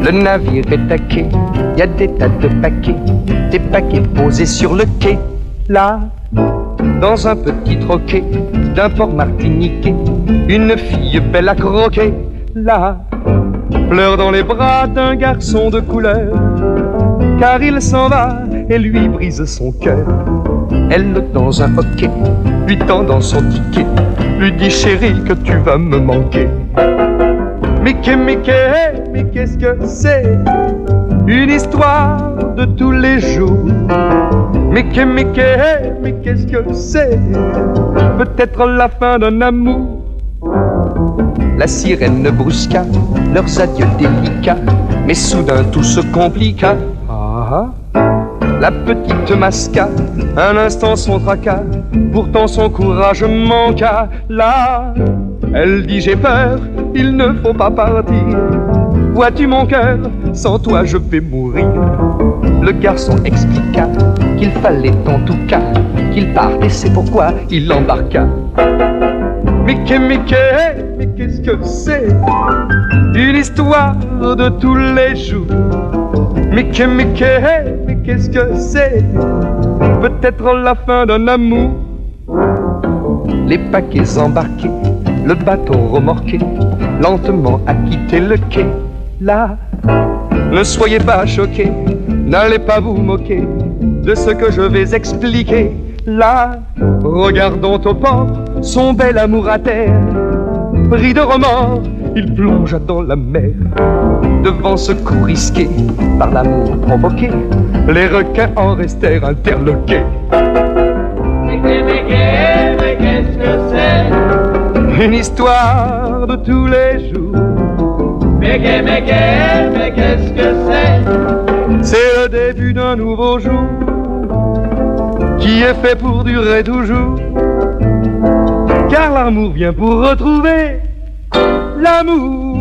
Le navire est à quai, y a des tas de paquets, des paquets posés sur le quai. Là, dans un petit troquet d'un port martiniquais, une fille belle à croquer. Là, pleure dans les bras d'un garçon de couleur, car il s'en va et lui brise son cœur. Elle, dans un hoquet, lui tend dans son ticket, lui dit chérie que tu vas me manquer. Mickey, Mickey, mais qu'est-ce que c'est? Une histoire de tous les jours. Mickey, Mickey, mais qu'est-ce que c'est? Peut-être la fin d'un amour. La sirène brusqua leurs adieux délicats, mais soudain tout se compliqua. La petite masqua un instant son tracas, pourtant son courage manqua. Là, elle dit j'ai peur, il ne faut pas partir. Vois-tu mon cœur, sans toi je vais mourir. Le garçon expliqua qu'il fallait en tout cas qu'il parte et c'est pourquoi il embarqua. Mickey, Mickey, mais qu'est-ce que c'est? Une histoire de tous les jours. Mickey, Mickey, mais qu'est-ce que c'est? Peut-être la fin d'un amour. Les paquets embarqués, le bateau remorqué, lentement a quitté le quai. Là, ne soyez pas choqués, n'allez pas vous moquer de ce que je vais expliquer. Là, regardons au port son bel amour à terre. Pris de remords, il plongea dans la mer. Devant ce coup risqué par l'amour provoqué, les requins en restèrent interloqués. Mickey, Mickey, mais qu'est-ce que c'est? Une histoire de tous les jours. Mickey, Mickey, mais qu'est-ce que c'est? C'est le début d'un nouveau jour qui est fait pour durer toujours. Car l'amour vient pour retrouver l'amour.